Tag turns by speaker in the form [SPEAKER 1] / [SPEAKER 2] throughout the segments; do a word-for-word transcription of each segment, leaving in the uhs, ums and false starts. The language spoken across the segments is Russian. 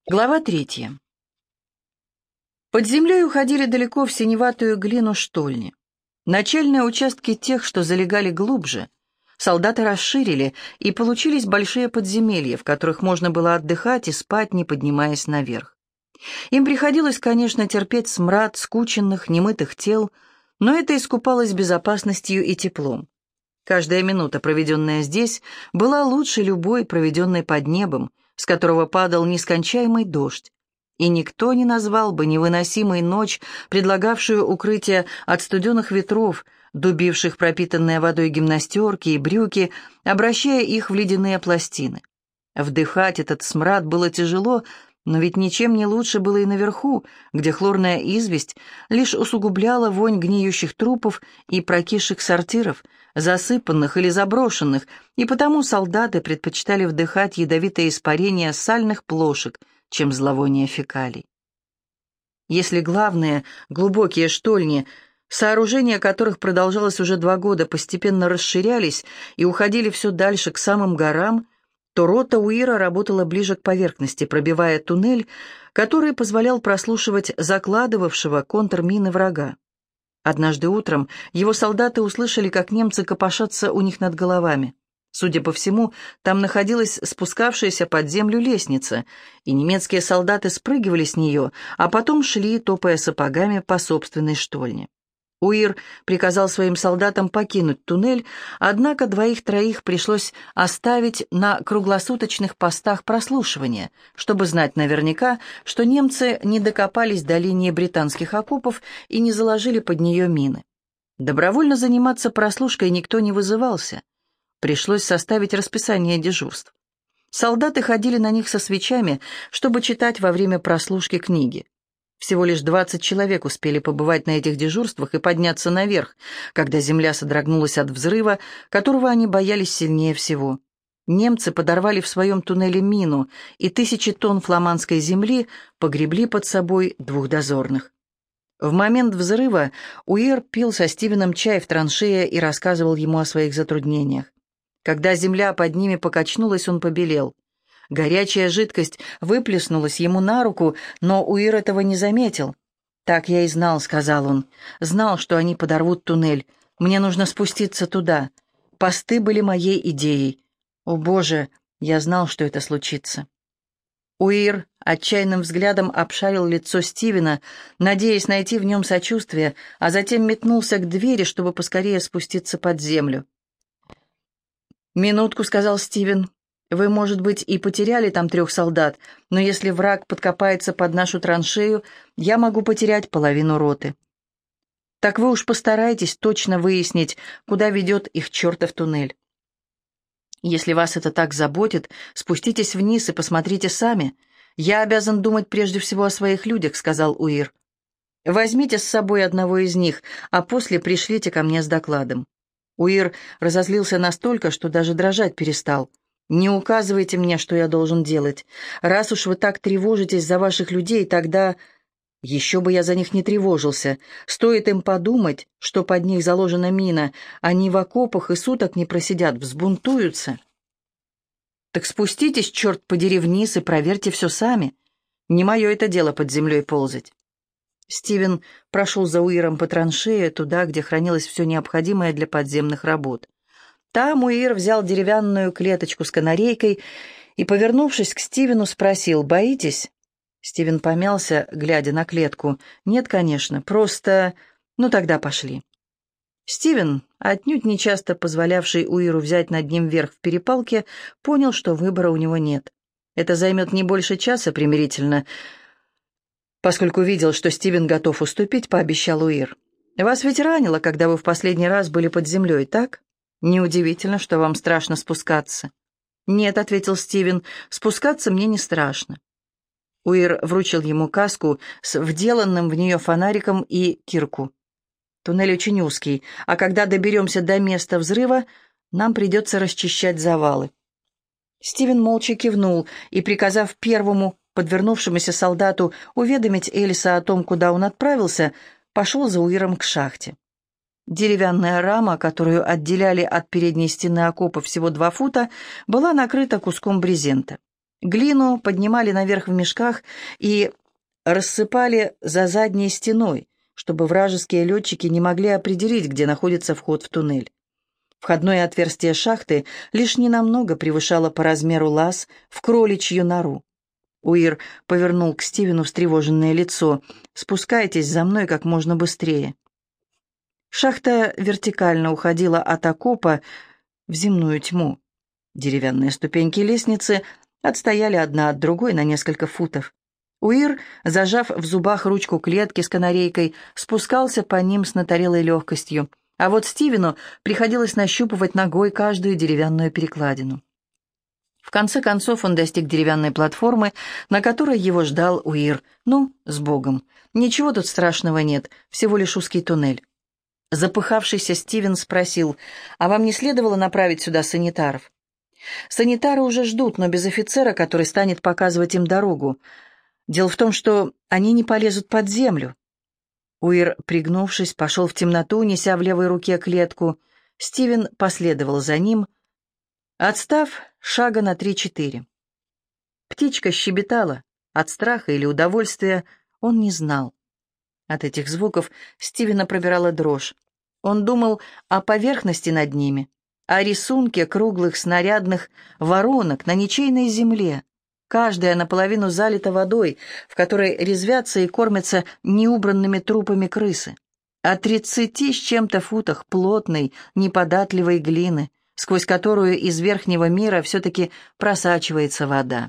[SPEAKER 1] Глава третья. Под землей уходили далеко в синеватую глину штольни. Начальные участки тех, что залегали глубже, солдаты расширили, и получились большие подземелья, в которых можно было отдыхать и спать, не поднимаясь наверх. Им приходилось, конечно, терпеть смрад скученных, немытых тел, но это искупалось безопасностью и теплом. Каждая минута, проведенная здесь, была лучше любой, проведенной под небом, с которого падал нескончаемый дождь, и никто не назвал бы невыносимой ночь, предлагавшую укрытие от студеных ветров, дубивших пропитанные водой гимнастерки и брюки, обращая их в ледяные пластины. Вдыхать этот смрад было тяжело, но ведь ничем не лучше было и наверху, где хлорная известь лишь усугубляла вонь гниющих трупов и прокисших сортиров, засыпанных или заброшенных, и потому солдаты предпочитали вдыхать ядовитое испарение сальных плошек, чем зловоние фекалий. Если главные, глубокие штольни, сооружения которых продолжалось уже два года, постепенно расширялись и уходили все дальше к самым горам, то рота Уира работала ближе к поверхности, пробивая туннель, который позволял прослушивать закладывавшего контрмины врага. Однажды утром его солдаты услышали, как немцы копошатся у них над головами. Судя по всему, там находилась спускавшаяся под землю лестница, и немецкие солдаты спрыгивали с нее, а потом шли, топая сапогами по собственной штольне. Уир приказал своим солдатам покинуть туннель, однако двоих-троих пришлось оставить на круглосуточных постах прослушивания, чтобы знать наверняка, что немцы не докопались до линии британских окопов и не заложили под нее мины. Добровольно заниматься прослушкой никто не вызывался. Пришлось составить расписание дежурств. Солдаты ходили на них со свечами, чтобы читать во время прослушки книги. Всего лишь двадцать человек успели побывать на этих дежурствах и подняться наверх, когда земля содрогнулась от взрыва, которого они боялись сильнее всего. Немцы подорвали в своем туннеле мину, и тысячи тонн фламандской земли погребли под собой двух дозорных. В момент взрыва Уир пил со Стивеном чай в траншее и рассказывал ему о своих затруднениях. Когда земля под ними покачнулась, он побелел. Горячая жидкость выплеснулась ему на руку, но Уир этого не заметил. «Так я и знал», — сказал он. «Знал, что они подорвут туннель. Мне нужно спуститься туда. Посты были моей идеей. О, Боже, я знал, что это случится». Уир отчаянным взглядом обшарил лицо Стивена, надеясь найти в нем сочувствие, а затем метнулся к двери, чтобы поскорее спуститься под землю. «Минутку», — сказал Стивен. «Вы, может быть, и потеряли там трех солдат, но если враг подкопается под нашу траншею, я могу потерять половину роты. Так вы уж постарайтесь точно выяснить, куда ведет их чертов туннель. Если вас это так заботит, спуститесь вниз и посмотрите сами. Я обязан думать прежде всего о своих людях», — сказал Уир. «Возьмите с собой одного из них, а после пришлите ко мне с докладом». Уир разозлился настолько, что даже дрожать перестал. «Не указывайте мне, что я должен делать. Раз уж вы так тревожитесь за ваших людей, тогда...» «Еще бы я за них не тревожился. Стоит им подумать, что под них заложена мина. Они в окопах и суток не просидят, взбунтуются». «Так спуститесь, черт подери, вниз и проверьте все сами. Не мое это дело под землей ползать». Стивен прошел за Уиром по траншее, туда, где хранилось все необходимое для подземных работ. Там Уир взял деревянную клеточку с канарейкой и, повернувшись к Стивену, спросил: «Боитесь?» Стивен помялся, глядя на клетку. «Нет, конечно, просто... Ну, тогда пошли». Стивен, отнюдь нечасто позволявший Уиру взять над ним верх в перепалке, понял, что выбора у него нет. Это займет не больше часа примирительно. Поскольку видел, что Стивен готов уступить, пообещал Уир: «Вас ведь ранило, когда вы в последний раз были под землей, так? Неудивительно, что вам страшно спускаться». «Нет», — ответил Стивен, — «спускаться мне не страшно». Уир вручил ему каску с вделанным в нее фонариком и кирку. «Туннель очень узкий, а когда доберемся до места взрыва, нам придется расчищать завалы». Стивен молча кивнул и, приказав первому подвернувшемуся солдату уведомить Элиса о том, куда он отправился, пошел за Уиром к шахте. Деревянная рама, которую отделяли от передней стены окопа всего два фута, была накрыта куском брезента. Глину поднимали наверх в мешках и рассыпали за задней стеной, чтобы вражеские летчики не могли определить, где находится вход в туннель. Входное отверстие шахты лишь ненамного превышало по размеру лаз в кроличью нору. Уир повернул к Стивену встревоженное лицо. «Спускайтесь за мной как можно быстрее». Шахта вертикально уходила от окопа в земную тьму. Деревянные ступеньки лестницы отстояли одна от другой на несколько футов. Уир, зажав в зубах ручку клетки с канарейкой, спускался по ним с натарелой легкостью, а вот Стивену приходилось нащупывать ногой каждую деревянную перекладину. В конце концов он достиг деревянной платформы, на которой его ждал Уир. «Ну, с Богом. Ничего тут страшного нет, всего лишь узкий туннель». Запыхавшийся Стивен спросил: «А вам не следовало направить сюда санитаров?» «Санитары уже ждут, но без офицера, который станет показывать им дорогу. Дело в том, что они не полезут под землю». Уир, пригнувшись, пошел в темноту, неся в левой руке клетку. Стивен последовал за ним, отстав шага на три-четыре. Птичка щебетала. От страха или удовольствия он не знал. От этих звуков Стивена пробирала дрожь. Он думал о поверхности над ними, о рисунке круглых снарядных воронок на ничейной земле, каждая наполовину залита водой, в которой резвятся и кормятся неубранными трупами крысы, о тридцати с чем-то футах плотной, неподатливой глины, сквозь которую из верхнего мира все-таки просачивается вода.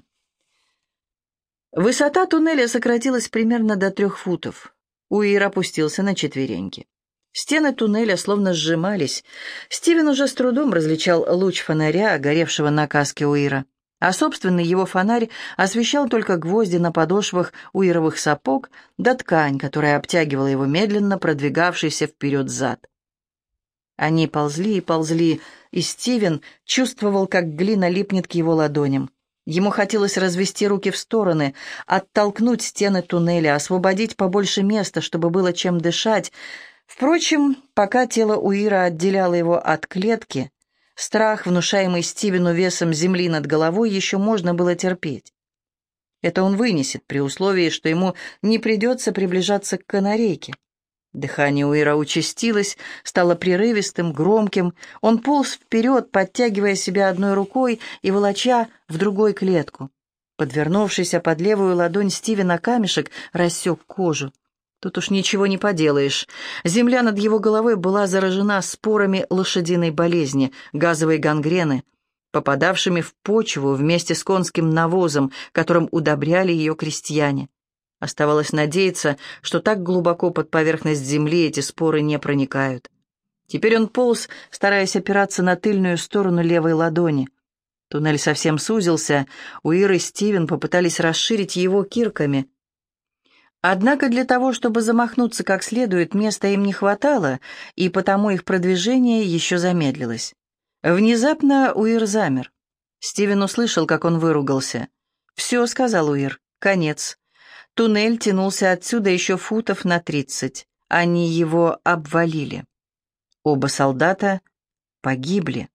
[SPEAKER 1] Высота туннеля сократилась примерно до трех футов. Уир опустился на четвереньки. Стены туннеля словно сжимались. Стивен уже с трудом различал луч фонаря, горевшего на каске Уира, а собственный его фонарь освещал только гвозди на подошвах уировых сапог да ткань, которая обтягивала его медленно продвигавшийся вперед зад. Они ползли и ползли, и Стивен чувствовал, как глина липнет к его ладоням. Ему хотелось развести руки в стороны, оттолкнуть стены туннеля, освободить побольше места, чтобы было чем дышать. Впрочем, пока тело Уира отделяло его от клетки, страх, внушаемый Стивену весом земли над головой, еще можно было терпеть. Это он вынесет при условии, что ему не придется приближаться к канарейке. Дыхание Уира участилось, стало прерывистым, громким. Он полз вперед, подтягивая себя одной рукой и волоча в другой клетку. Подвернувшийся под левую ладонь Стивена камешек рассек кожу. Тут уж ничего не поделаешь. Земля над его головой была заражена спорами лошадиной болезни, газовой гангрены, попадавшими в почву вместе с конским навозом, которым удобряли ее крестьяне. Оставалось надеяться, что так глубоко под поверхность земли эти споры не проникают. Теперь он полз, стараясь опираться на тыльную сторону левой ладони. Туннель совсем сузился, Уир и Стивен попытались расширить его кирками. Однако для того, чтобы замахнуться как следует, места им не хватало, и потому их продвижение еще замедлилось. Внезапно Уир замер. Стивен услышал, как он выругался. «Все», — сказал Уир, — «конец». Туннель тянулся отсюда еще футов на тридцать. Они его обвалили. Оба солдата погибли.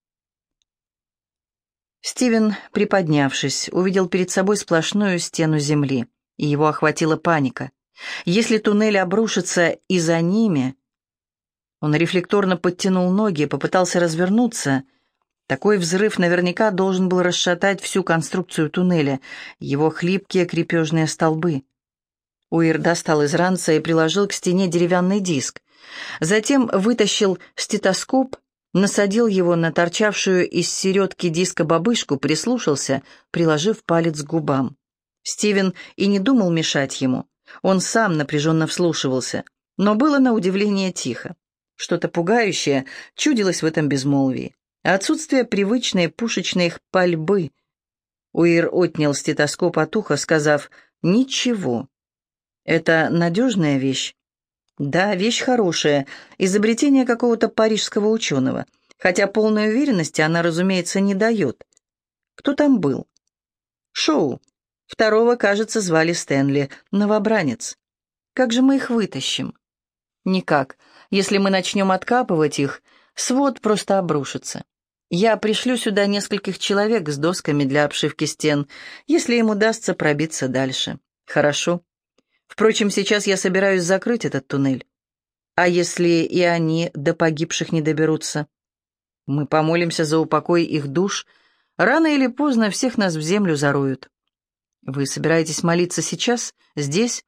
[SPEAKER 1] Стивен, приподнявшись, увидел перед собой сплошную стену земли, и его охватила паника. Если туннель обрушится и за ними... Он рефлекторно подтянул ноги, попытался развернуться. Такой взрыв наверняка должен был расшатать всю конструкцию туннеля, его хлипкие крепежные столбы. Уир достал из ранца и приложил к стене деревянный диск. Затем вытащил стетоскоп, насадил его на торчавшую из середки диска бабышку, прислушался, приложив палец к губам. Стивен и не думал мешать ему. Он сам напряженно вслушивался, но было на удивление тихо. Что-то пугающее чудилось в этом безмолвии. Отсутствие привычной пушечной пальбы. Уир отнял стетоскоп от уха, сказав «Ничего». «Это надежная вещь?» «Да, вещь хорошая, изобретение какого-то парижского ученого, хотя полной уверенности она, разумеется, не дает». «Кто там был?» «Шоу. Второго, кажется, звали Стэнли, новобранец. Как же мы их вытащим?» «Никак. Если мы начнем откапывать их, свод просто обрушится. Я пришлю сюда нескольких человек с досками для обшивки стен, если им удастся пробиться дальше. Хорошо. Впрочем, сейчас я собираюсь закрыть этот туннель. А если и они до погибших не доберутся? Мы помолимся за упокой их душ. Рано или поздно всех нас в землю зароют. Вы собираетесь молиться сейчас, здесь?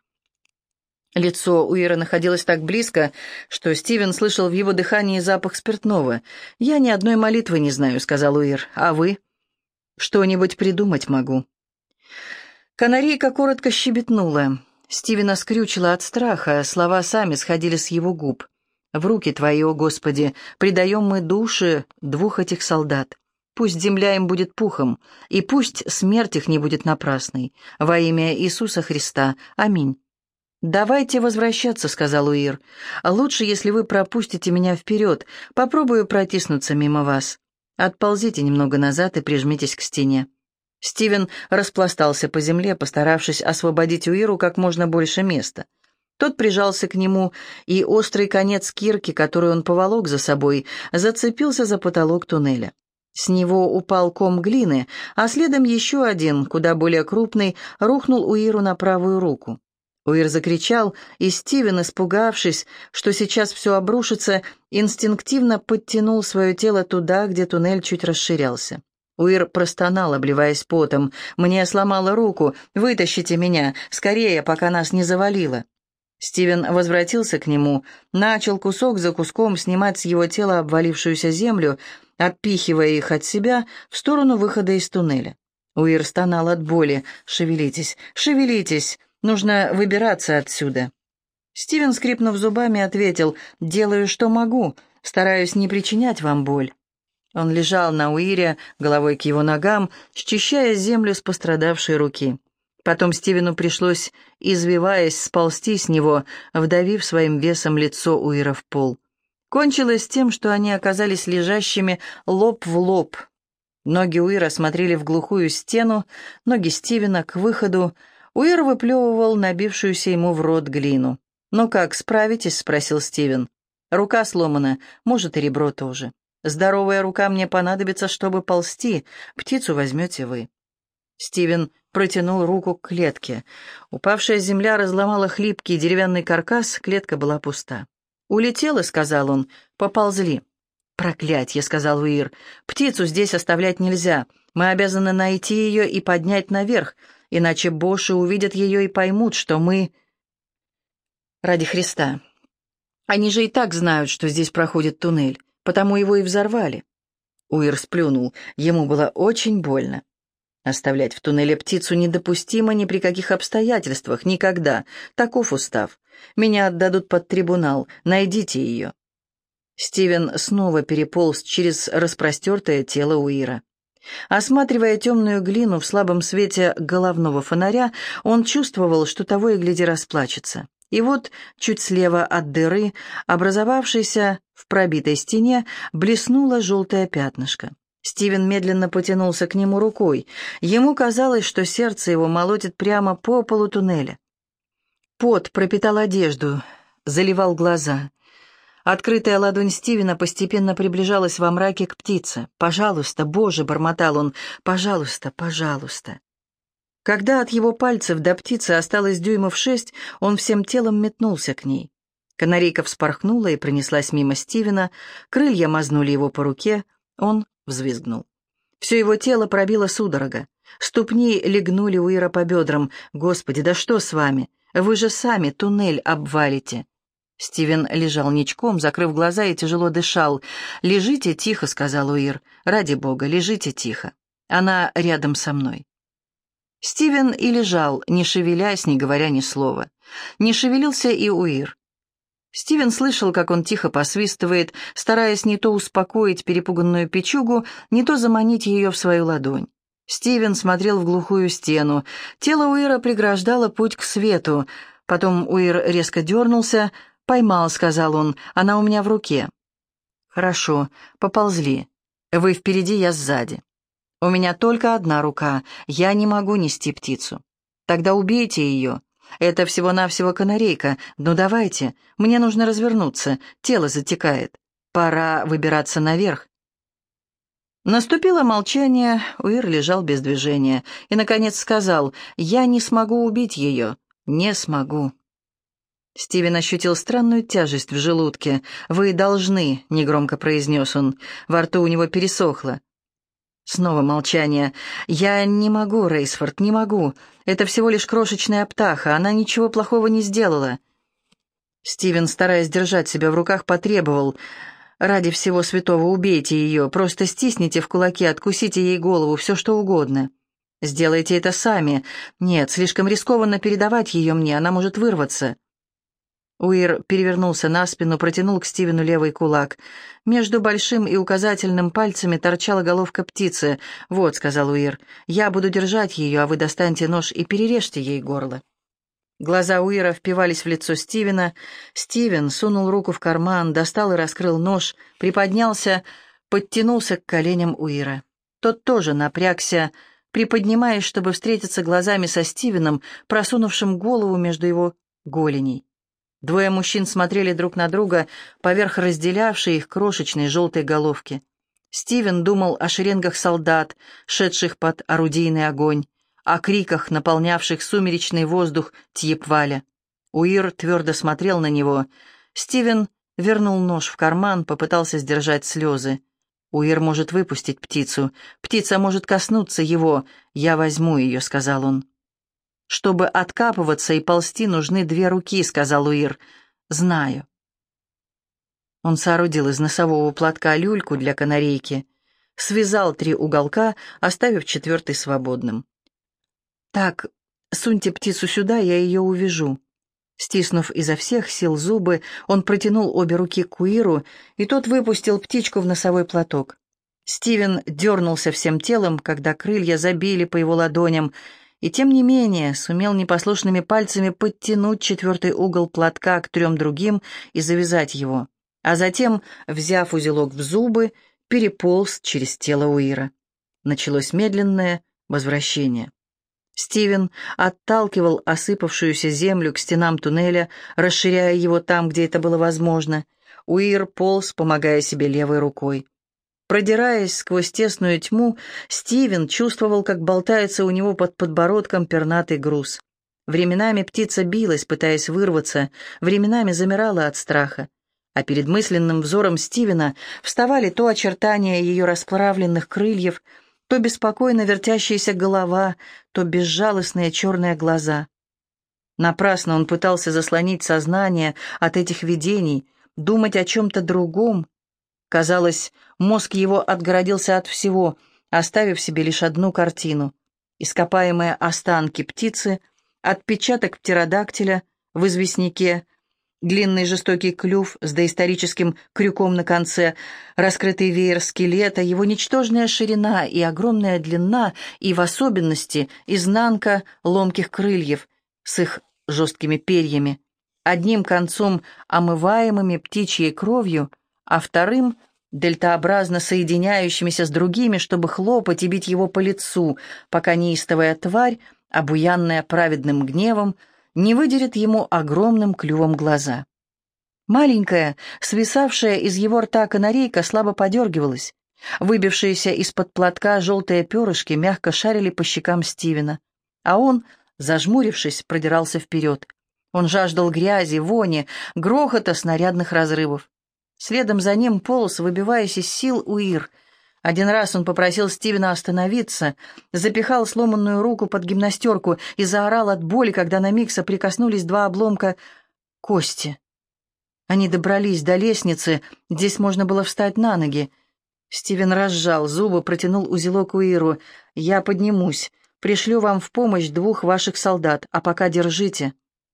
[SPEAKER 1] Лицо Уира находилось так близко, что Стивен слышал в его дыхании запах спиртного. «Я ни одной молитвы не знаю», — сказал Уир. «А вы?» «Что-нибудь придумать могу». Канарейка коротко щебетнула. Стивена скрючило от страха, слова сами сходили с его губ. «В руки твои, о Господи, предаем мы души двух этих солдат. Пусть земля им будет пухом, и пусть смерть их не будет напрасной. Во имя Иисуса Христа. Аминь». «Давайте возвращаться», — сказал Уир. «Лучше, если вы пропустите меня вперед. Попробую протиснуться мимо вас. Отползите немного назад и прижмитесь к стене». Стивен распластался по земле, постаравшись освободить Уиру как можно больше места. Тот прижался к нему, и острый конец кирки, которую он поволок за собой, зацепился за потолок туннеля. С него упал ком глины, а следом еще один, куда более крупный, рухнул Уиру на правую руку. Уир закричал, и Стивен, испугавшись, что сейчас все обрушится, инстинктивно подтянул свое тело туда, где туннель чуть расширялся. Уир простонал, обливаясь потом. «Мне сломало руку. Вытащите меня. Скорее, пока нас не завалило». Стивен возвратился к нему, начал кусок за куском снимать с его тела обвалившуюся землю, отпихивая их от себя в сторону выхода из туннеля. Уир стонал от боли. «Шевелитесь, шевелитесь. Нужно выбираться отсюда». Стивен, скрипнув зубами, ответил: «Делаю, что могу. Стараюсь не причинять вам боль». Он лежал на Уире, головой к его ногам, счищая землю с пострадавшей руки. Потом Стивену пришлось, извиваясь, сползти с него, вдавив своим весом лицо Уира в пол. Кончилось тем, что они оказались лежащими лоб в лоб. Ноги Уира смотрели в глухую стену, ноги Стивена к выходу. Уир выплевывал набившуюся ему в рот глину. «Ну как, справитесь?» — спросил Стивен. «Рука сломана, может, и ребро тоже. Здоровая рука мне понадобится, чтобы ползти. Птицу возьмете вы». Стивен протянул руку к клетке. Упавшая земля разломала хлипкий деревянный каркас, клетка была пуста. «Улетела», — сказал он, — «поползли». «Проклятье», — сказал Уир, — «птицу здесь оставлять нельзя. Мы обязаны найти ее и поднять наверх, иначе боши увидят ее и поймут, что мы...» «Ради Христа. Они же и так знают, что здесь проходит туннель, потому его и взорвали». Уир сплюнул, ему было очень больно. «Оставлять в туннеле птицу недопустимо ни при каких обстоятельствах, никогда. Таков устав. Меня отдадут под трибунал. Найдите ее». Стивен снова переполз через распростертое тело Уира. Осматривая темную глину в слабом свете головного фонаря, он чувствовал, что того и гляди расплачется. И вот чуть слева от дыры, образовавшейся в пробитой стене, блеснуло желтое пятнышко. Стивен медленно потянулся к нему рукой. Ему казалось, что сердце его молотит прямо по полу туннеля. Пот пропитал одежду, заливал глаза. Открытая ладонь Стивена постепенно приближалась во мраке к птице. «Пожалуйста, Боже!» — бормотал он. «Пожалуйста, пожалуйста!» Когда от его пальцев до птицы осталось дюймов шесть, он всем телом метнулся к ней. Канарейка вспорхнула и пронеслась мимо Стивена, крылья мазнули его по руке, он взвизгнул. Все его тело пробило судорога. Ступни легнули Уира по бедрам. «Господи, да что с вами? Вы же сами туннель обвалите!» Стивен лежал ничком, закрыв глаза, и тяжело дышал. «Лежите тихо», — сказал Уир. «Ради бога, лежите тихо. Она рядом со мной». Стивен и лежал, не шевелясь, не говоря ни слова. Не шевелился и Уир. Стивен слышал, как он тихо посвистывает, стараясь не то успокоить перепуганную печугу, не то заманить ее в свою ладонь. Стивен смотрел в глухую стену. Тело Уира преграждало путь к свету. Потом Уир резко дернулся. «Поймал», — сказал он, — «она у меня в руке». «Хорошо, поползли. Вы впереди, я сзади. У меня только одна рука, я не могу нести птицу. Тогда убейте ее. Это всего-навсего канарейка. Ну давайте, мне нужно развернуться, тело затекает. Пора выбираться наверх». Наступило молчание, Уир лежал без движения и, наконец, сказал: «Я не смогу убить ее, не смогу». Стивен ощутил странную тяжесть в желудке. «Вы должны», — негромко произнес он. Во рту у него пересохло. Снова молчание. «Я не могу, Рейсфорд, не могу. Это всего лишь крошечная птаха, она ничего плохого не сделала». Стивен, стараясь держать себя в руках, потребовал: «Ради всего святого убейте ее, просто стисните в кулаки, откусите ей голову, все что угодно. Сделайте это сами. Нет, слишком рискованно передавать ее мне, она может вырваться». Уир перевернулся на спину, протянул к Стивену левый кулак. Между большим и указательным пальцами торчала головка птицы. «Вот», — сказал Уир, — «я буду держать ее, а вы достаньте нож и перережьте ей горло». Глаза Уира впивались в лицо Стивена. Стивен сунул руку в карман, достал и раскрыл нож, приподнялся, подтянулся к коленям Уира. Тот тоже напрягся, приподнимаясь, чтобы встретиться глазами со Стивеном, просунувшим голову между его голеней. Двое мужчин смотрели друг на друга поверх разделявшей их крошечной желтой головки. Стивен думал о шеренгах солдат, шедших под орудийный огонь, о криках, наполнявших сумеречный воздух Тьепваля. Уир твердо смотрел на него. Стивен вернул нож в карман, попытался сдержать слезы. «Уир может выпустить птицу. Птица может коснуться его. Я возьму ее», — сказал он. «Чтобы откапываться и ползти, нужны две руки», — сказал Уир. «Знаю». Он соорудил из носового платка люльку для канарейки, связал три уголка, оставив четвертый свободным. «Так, суньте птицу сюда, я ее увяжу». Стиснув изо всех сил зубы, он протянул обе руки к Уиру, и тот выпустил птичку в носовой платок. Стивен дернулся всем телом, когда крылья забили по его ладоням, и тем не менее сумел непослушными пальцами подтянуть четвертый угол платка к трем другим и завязать его, а затем, взяв узелок в зубы, переполз через тело Уира. Началось медленное возвращение. Стивен отталкивал осыпавшуюся землю к стенам туннеля, расширяя его там, где это было возможно. Уир полз, помогая себе левой рукой. Продираясь сквозь тесную тьму, Стивен чувствовал, как болтается у него под подбородком пернатый груз. Временами птица билась, пытаясь вырваться, временами замирала от страха. А перед мысленным взором Стивена вставали то очертания ее расправленных крыльев, то беспокойно вертящаяся голова, то безжалостные черные глаза. Напрасно он пытался заслонить сознание от этих видений, думать о чем-то другом. Казалось, мозг его отгородился от всего, оставив себе лишь одну картину. Ископаемые останки птицы, отпечаток птеродактиля в известняке, длинный жестокий клюв с доисторическим крюком на конце, раскрытый веер скелета, его ничтожная ширина и огромная длина, и в особенности изнанка ломких крыльев с их жесткими перьями, одним концом омываемыми птичьей кровью, а вторым дельтообразно соединяющимися с другими, чтобы хлопать и бить его по лицу, пока неистовая тварь, обуянная праведным гневом, не выдерет ему огромным клювом глаза. Маленькая, свисавшая из его рта канарейка слабо подергивалась. Выбившиеся из-под платка желтые перышки мягко шарили по щекам Стивена, а он, зажмурившись, продирался вперед. Он жаждал грязи, вони, грохота снарядных разрывов. Следом за ним полз, выбиваясь из сил, Уир. Один раз он попросил Стивена остановиться, запихал сломанную руку под гимнастерку и заорал от боли, когда на миг соприкоснулись два обломка кости. Они добрались до лестницы, здесь можно было встать на ноги. Стивен разжал зубы, протянул узелок Уиру. «Я поднимусь, пришлю вам в помощь двух ваших солдат, а пока держите».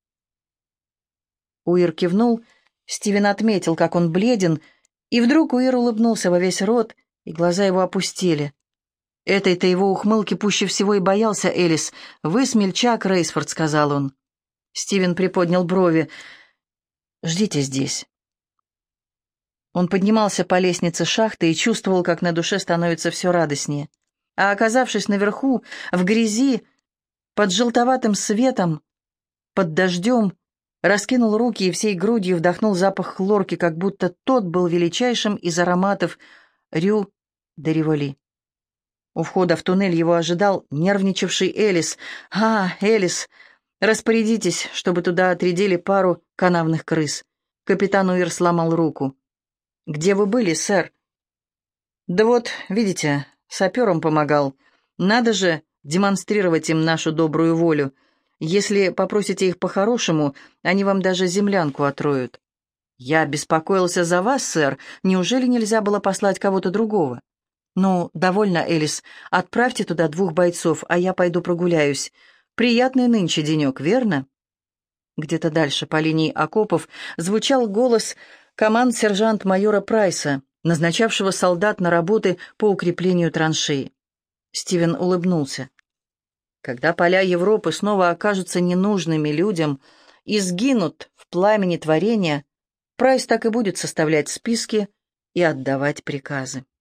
[SPEAKER 1] Уир кивнул. Стивен отметил, как он бледен, и вдруг Уир улыбнулся во весь рот, и глаза его опустели. Этой-то его ухмылки пуще всего и боялся Элис. «Вы смельчак, Рейсфорд», — сказал он. Стивен приподнял брови. «Ждите здесь». Он поднимался по лестнице шахты и чувствовал, как на душе становится все радостнее. А оказавшись наверху, в грязи, под желтоватым светом, под дождем, раскинул руки и всей грудью вдохнул запах хлорки, как будто тот был величайшим из ароматов Рю де Риволи. У входа в туннель его ожидал нервничавший Элис. «А, Элис, распорядитесь, чтобы туда отрядили пару канавных крыс». Капитан Уир сломал руку. «Где вы были, сэр?» «Да вот, видите, сапером помогал. Надо же демонстрировать им нашу добрую волю. Если попросите их по-хорошему, они вам даже землянку отроют». «Я беспокоился за вас, сэр. Неужели нельзя было послать кого-то другого?» «Ну, довольно, Элис. Отправьте туда двух бойцов, а я пойду прогуляюсь. Приятный нынче денек, верно?» Где-то дальше по линии окопов звучал голос команд-сержант-майора Прайса, назначавшего солдат на работы по укреплению траншеи. Стивен улыбнулся. Когда поля Европы снова окажутся ненужными людям и сгинут в пламени творения, Прайс так и будет составлять списки и отдавать приказы.